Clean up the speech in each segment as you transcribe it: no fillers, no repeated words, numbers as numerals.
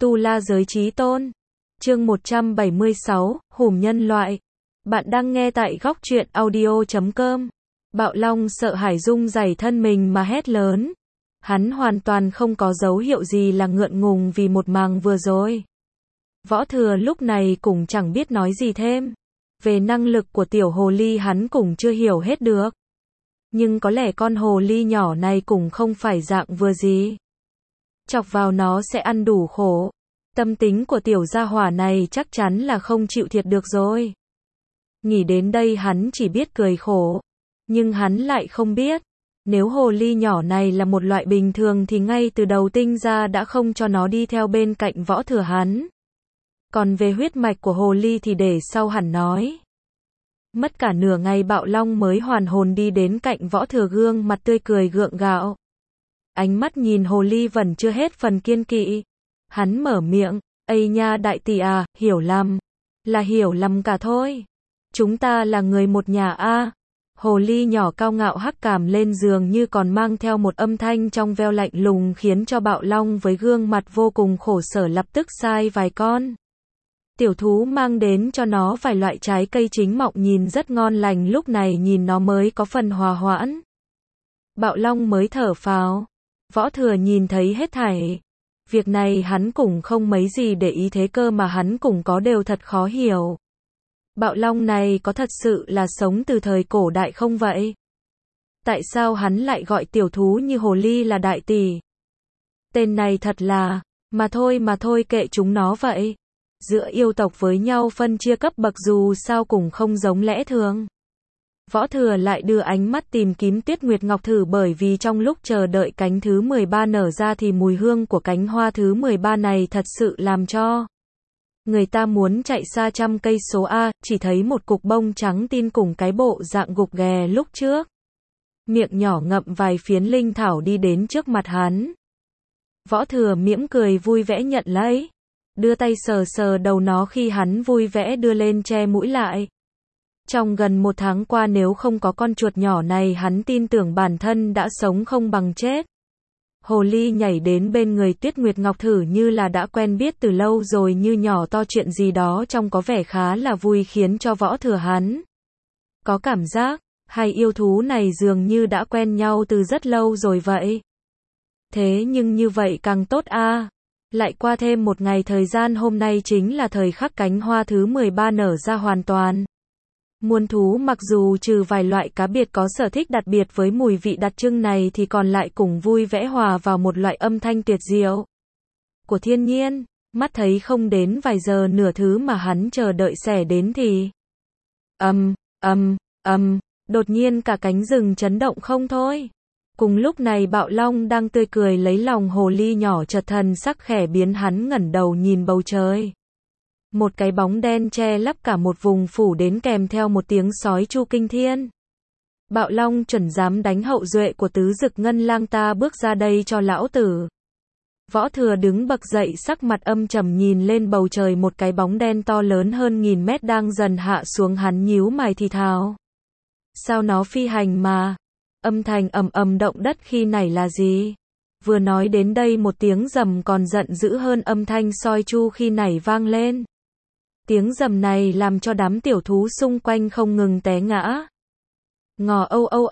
Tu La Giới Chí Tôn. Chương 176, Hùm Nhân Loại. Bạn đang nghe tại góc truyện audio.com. Bạo Long sợ hãi rung rẩy thân mình mà hét lớn. Hắn hoàn toàn không có dấu hiệu gì là ngượng ngùng vì một màn vừa rồi. Võ Thừa lúc này cũng chẳng biết nói gì thêm. Về năng lực của tiểu hồ ly hắn cũng chưa hiểu hết được. Nhưng có lẽ con hồ ly nhỏ này cũng không phải dạng vừa gì. Chọc vào nó sẽ ăn đủ khổ. Tâm tính của tiểu gia hỏa này chắc chắn là không chịu thiệt được rồi. Nghĩ đến đây hắn chỉ biết cười khổ. Nhưng hắn lại không biết. Nếu hồ ly nhỏ này là một loại bình thường thì ngay từ đầu tinh ra đã không cho nó đi theo bên cạnh Võ Thừa hắn. Còn về huyết mạch của hồ ly thì để sau hẳn nói. Mất cả nửa ngày Bạo Long mới hoàn hồn đi đến cạnh Võ Thừa, gương mặt tươi cười gượng gạo. Ánh mắt nhìn hồ ly vẫn chưa hết phần kiên kỵ. Hắn mở miệng, "Ây nha đại tỷ à, hiểu lầm. Là hiểu lầm cả thôi. Chúng ta là người một nhà a." Hồ ly nhỏ cao ngạo hắc cảm lên giường như còn mang theo một âm thanh trong veo lạnh lùng khiến cho Bạo Long với gương mặt vô cùng khổ sở lập tức sai vài con. Tiểu thú mang đến cho nó vài loại trái cây chín mọng nhìn rất ngon lành, lúc này nhìn nó mới có phần hòa hoãn. Bạo Long mới thở phào. Võ Thừa nhìn thấy hết thảy. Việc này hắn cũng không mấy gì để ý, thế cơ mà hắn cũng có đều thật khó hiểu. Bạo Long này có thật sự là sống từ thời cổ đại không vậy? Tại sao hắn lại gọi tiểu thú như hồ ly là đại tỷ? Tên này thật là, mà thôi kệ chúng nó vậy. Giữa yêu tộc với nhau phân chia cấp bậc dù sao cũng không giống lẽ thường. Võ Thừa lại đưa ánh mắt tìm kiếm Tuyết Nguyệt Ngọc thử, bởi vì trong lúc chờ đợi cánh thứ 13 nở ra thì mùi hương của cánh hoa thứ 13 này thật sự làm cho người ta muốn chạy xa trăm cây số a, chỉ thấy một cục bông trắng tin cùng cái bộ dạng gục ghè lúc trước. Miệng nhỏ ngậm vài phiến linh thảo đi đến trước mặt hắn. Võ Thừa mỉm cười vui vẻ nhận lấy, đưa tay sờ sờ đầu nó khi hắn vui vẻ đưa lên che mũi lại. Trong gần một tháng qua nếu không có con chuột nhỏ này hắn tin tưởng bản thân đã sống không bằng chết. Hồ ly nhảy đến bên người Tuyết Nguyệt Ngọc thử như là đã quen biết từ lâu rồi, như nhỏ to chuyện gì đó trông có vẻ khá là vui, khiến cho Võ Thừa hắn có cảm giác hai yêu thú này dường như đã quen nhau từ rất lâu rồi vậy. Thế nhưng như vậy càng tốt a. Lại qua thêm một ngày thời gian, hôm nay chính là thời khắc cánh hoa thứ 13 nở ra hoàn toàn. Muôn thú mặc dù trừ vài loại cá biệt có sở thích đặc biệt với mùi vị đặc trưng này thì còn lại cùng vui vẻ hòa vào một loại âm thanh tuyệt diệu của thiên nhiên. Mắt thấy không đến vài giờ nửa thứ mà hắn chờ đợi sẽ đến thì đột nhiên cả cánh rừng chấn động không thôi. Cùng lúc này Bạo Long đang tươi cười lấy lòng hồ ly nhỏ chợt thần sắc khẽ biến, hắn ngẩng đầu nhìn bầu trời. Một cái bóng đen che lấp cả một vùng phủ đến kèm theo một tiếng sói chu kinh thiên. Bạo Long chuẩn dám đánh hậu duệ của tứ dực ngân lang, ta bước ra đây cho lão tử. Võ Thừa đứng bật dậy, sắc mặt âm trầm nhìn lên bầu trời, một cái bóng đen to lớn hơn 1000 mét đang dần hạ xuống, hắn nhíu mày thì thào. Sao nó phi hành mà? Âm thanh ầm động đất khi nãy là gì? Vừa nói đến đây một tiếng rầm còn giận dữ hơn âm thanh soi chu khi nãy vang lên. Tiếng rầm này làm cho đám tiểu thú xung quanh không ngừng té ngã. Ngò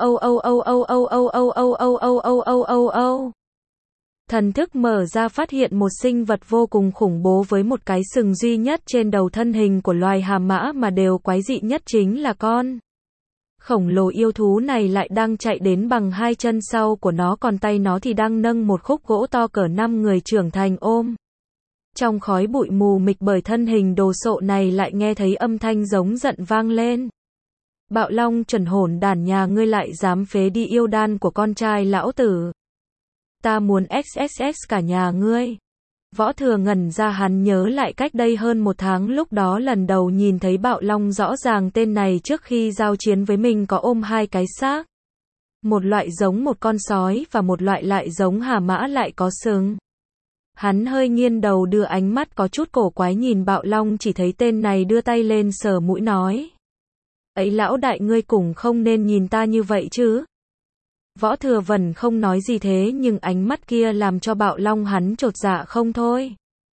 âu. Thần thức mở ra phát hiện một sinh vật vô cùng khủng bố với một cái sừng duy nhất trên đầu, thân hình của loài hà mã mà đều quái dị nhất chính là con khổng lồ yêu thú này lại đang chạy đến bằng hai chân sau của nó, còn tay nó thì đang nâng một khúc gỗ to cỡ 5 người trưởng thành ôm. Trong khói bụi mù mịt bởi thân hình đồ sộ này lại nghe thấy âm thanh giống giận vang lên. Bạo Long chuẩn hỗn đản nhà ngươi lại dám phế đi yêu đan của con trai lão tử. Ta muốn XXX cả nhà ngươi. Võ Thừa ngẩn ra, hắn nhớ lại cách đây hơn một tháng lúc đó lần đầu nhìn thấy Bạo Long, rõ ràng tên này trước khi giao chiến với mình có ôm hai cái xác. Một loại giống một con sói và một loại lại giống hà mã lại có sừng. Hắn hơi nghiêng đầu đưa ánh mắt có chút cổ quái nhìn Bạo Long, chỉ thấy tên này đưa tay lên sờ mũi nói. Ấy lão đại, ngươi cũng không nên nhìn ta như vậy chứ. Võ Thừa vẫn không nói gì, thế nhưng ánh mắt kia làm cho Bạo Long hắn chột dạ không thôi.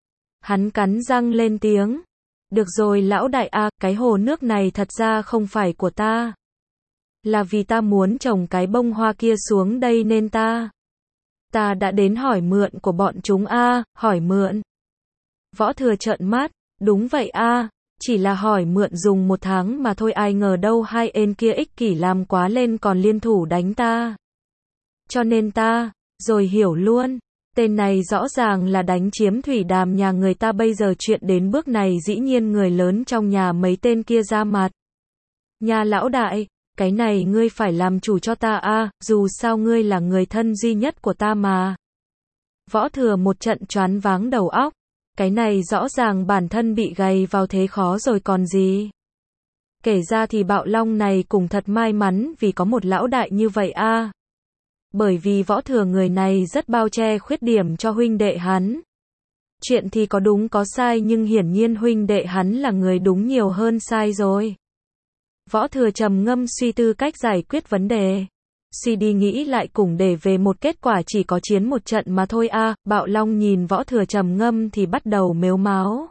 Hắn cắn răng lên tiếng. Được rồi lão đại a, cái hồ nước này thật ra không phải của ta. Là vì ta muốn trồng cái bông hoa kia xuống đây nên ta đã đến hỏi mượn của bọn chúng a, hỏi mượn. Võ Thừa trợn mắt, đúng vậy a, chỉ là hỏi mượn dùng 1 tháng mà thôi, ai ngờ đâu hai ên kia ích kỷ làm quá lên còn liên thủ đánh ta. Cho nên ta, rồi hiểu luôn, tên này rõ ràng là đánh chiếm thủy đàm nhà người ta, bây giờ chuyện đến bước này dĩ nhiên người lớn trong nhà mấy tên kia ra mặt. Nhà lão đại, cái này ngươi phải làm chủ cho ta a, dù sao ngươi là người thân duy nhất của ta mà. Võ Thừa một trận choáng váng đầu óc, cái này rõ ràng bản thân bị gầy vào thế khó rồi còn gì. Kể ra thì Bạo Long này cũng thật may mắn vì có một lão đại như vậy a. Bởi vì Võ Thừa người này rất bao che khuyết điểm cho huynh đệ hắn. Chuyện thì có đúng có sai nhưng hiển nhiên huynh đệ hắn là người đúng nhiều hơn sai rồi. Võ Thừa trầm ngâm suy tư cách giải quyết vấn đề. Suy đi nghĩ lại cùng để về một kết quả chỉ có chiến một trận mà thôi a. Bạo Long nhìn Võ Thừa trầm ngâm thì bắt đầu mếu máo.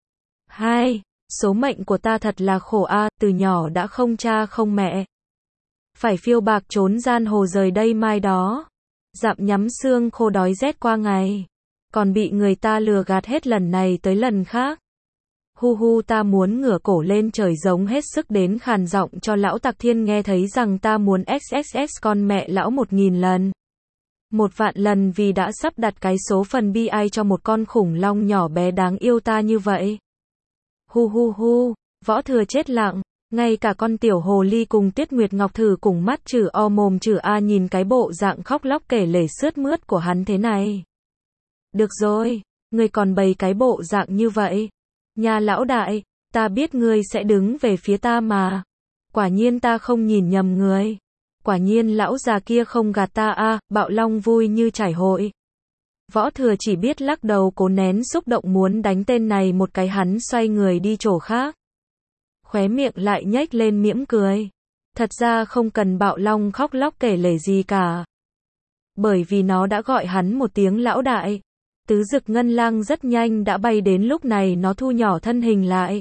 Số mệnh của ta thật là khổ a, từ nhỏ đã không cha không mẹ. Phải phiêu bạc trốn gian hồ rời đây mai đó. Dạm nhắm xương khô đói rét qua ngày. Còn bị người ta lừa gạt hết lần này tới lần khác. Hu hu, ta muốn ngửa cổ lên trời giống hết sức đến khàn giọng cho lão Tạc Thiên nghe thấy rằng ta muốn XXX con mẹ lão 1000 lần. 1.000.000 lần vì đã sắp đặt cái số phần bi ai cho một con khủng long nhỏ bé đáng yêu ta như vậy. Hu hu hu, Võ Thừa chết lặng, ngay cả con tiểu hồ ly cùng Tuyết Nguyệt Ngọc Thử cùng mắt chử o mồm chử a nhìn cái bộ dạng khóc lóc kể lể sướt mướt của hắn thế này. Được rồi, ngươi còn bày cái bộ dạng như vậy. Nhà lão đại, ta biết ngươi sẽ đứng về phía ta mà. Quả nhiên ta không nhìn nhầm người. Quả nhiên lão già kia không gạt ta a. Bạo Long vui như chảy hội. Võ Thừa chỉ biết lắc đầu cố nén xúc động muốn đánh tên này một cái, hắn xoay người đi chỗ khác. Khóe miệng lại nhếch lên mỉm cười. Thật ra không cần Bạo Long khóc lóc kể lể gì cả. Bởi vì nó đã gọi hắn một tiếng lão đại. Tứ Dực Ngân Lang rất nhanh đã bay đến, lúc này nó thu nhỏ thân hình lại.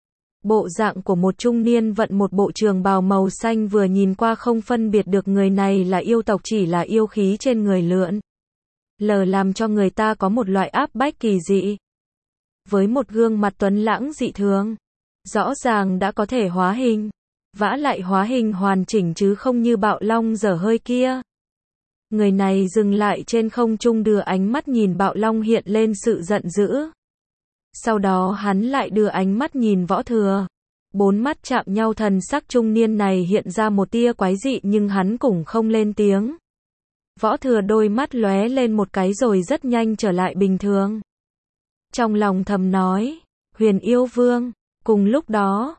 Bộ dạng của một trung niên vận một bộ trường bào màu xanh, vừa nhìn qua không phân biệt được người này là yêu tộc, chỉ là yêu khí trên người lượn lờ làm cho người ta có một loại áp bách kỳ dị. Với một gương mặt tuấn lãng dị thường, rõ ràng đã có thể hóa hình, vả lại hóa hình hoàn chỉnh chứ không như Bạo Long dở hơi kia. Người này dừng lại trên không trung đưa ánh mắt nhìn Bạo Long hiện lên sự giận dữ. Sau đó hắn lại đưa ánh mắt nhìn Võ Thừa. 4 mắt chạm nhau, thần sắc trung niên này hiện ra một tia quái dị nhưng hắn cũng không lên tiếng. Võ Thừa đôi mắt lóe lên một cái rồi rất nhanh trở lại bình thường. Trong lòng thầm nói, Huyền Yêu Vương. Cùng lúc đó,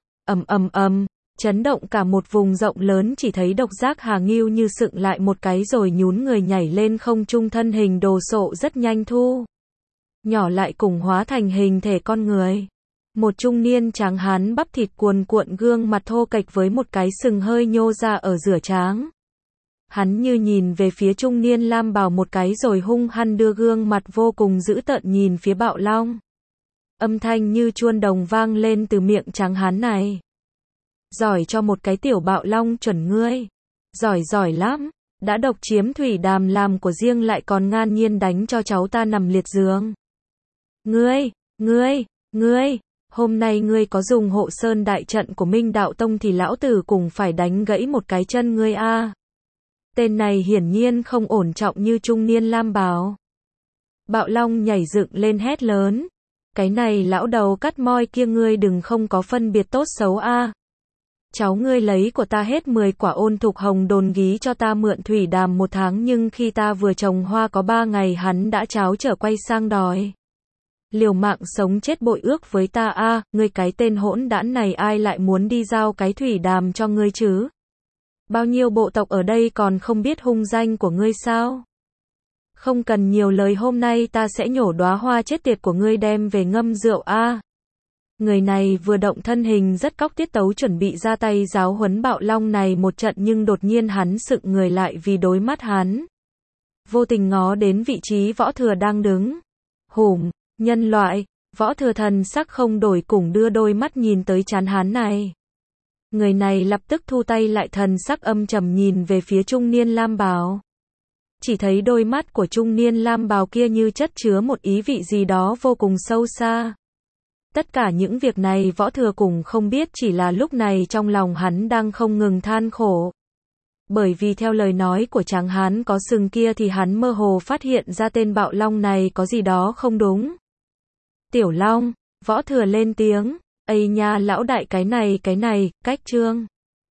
chấn động cả một vùng rộng lớn, chỉ thấy Độc Giác Hà Ngưu như sựng lại một cái rồi nhún người nhảy lên không trung, thân hình đồ sộ rất nhanh thu nhỏ lại cùng hóa thành hình thể con người. Một trung niên tráng hán bắp thịt cuồn cuộn, gương mặt thô kệch với một cái sừng hơi nhô ra ở giữa trán. Hắn như nhìn về phía trung niên lam bào một cái rồi hung hăng đưa gương mặt vô cùng dữ tợn nhìn phía Bạo Long. Âm thanh như chuông đồng vang lên từ miệng tráng hán này. Giỏi cho một cái tiểu Bạo Long chuẩn ngươi. Giỏi lắm, đã độc chiếm thủy đàm làm của riêng lại còn ngang nhiên đánh cho cháu ta nằm liệt giường. Ngươi, hôm nay ngươi có dùng hộ sơn đại trận của Minh Đạo Tông thì lão tử cũng phải đánh gãy một cái chân ngươi a. Tên này hiển nhiên không ổn trọng như trung niên lam bào. Bạo Long nhảy dựng lên hét lớn. Cái này lão đầu cắt moi kia, ngươi đừng không có phân biệt tốt xấu a. Cháu ngươi lấy của ta hết 10 quả Ôn Thục Hồng đồn ghi cho ta mượn thủy đàm 1 tháng, nhưng khi ta vừa trồng hoa có 3 ngày hắn đã cháo trở quay sang đòi liều mạng sống chết bội ước với ta a. Ngươi cái tên hỗn đản này, ai lại muốn đi giao cái thủy đàm cho ngươi chứ? Bao nhiêu bộ tộc ở đây còn không biết hung danh của ngươi sao? Không cần nhiều lời, hôm nay ta sẽ nhổ đóa hoa chết tiệt của ngươi đem về ngâm rượu a. Người này vừa động thân hình rất cóc tiết tấu, chuẩn bị ra tay giáo huấn Bạo Long này một trận, nhưng đột nhiên hắn sững người lại vì đôi mắt hắn vô tình ngó đến vị trí Võ Thừa đang đứng. Nhân loại, Võ Thừa thần sắc không đổi cùng đưa đôi mắt nhìn tới trán hán này. Người này lập tức thu tay lại, thần sắc âm trầm nhìn về phía trung niên lam bào. Chỉ thấy đôi mắt của trung niên lam bào kia như chất chứa một ý vị gì đó vô cùng sâu xa. Tất cả những việc này Võ Thừa cũng không biết, chỉ là lúc này trong lòng hắn đang không ngừng than khổ. Bởi vì theo lời nói của tráng hán có sừng kia thì hắn mơ hồ phát hiện ra tên Bạo Long này có gì đó không đúng. Tiểu Long, Võ Thừa lên tiếng, ây nha lão đại, cái này, cách trương.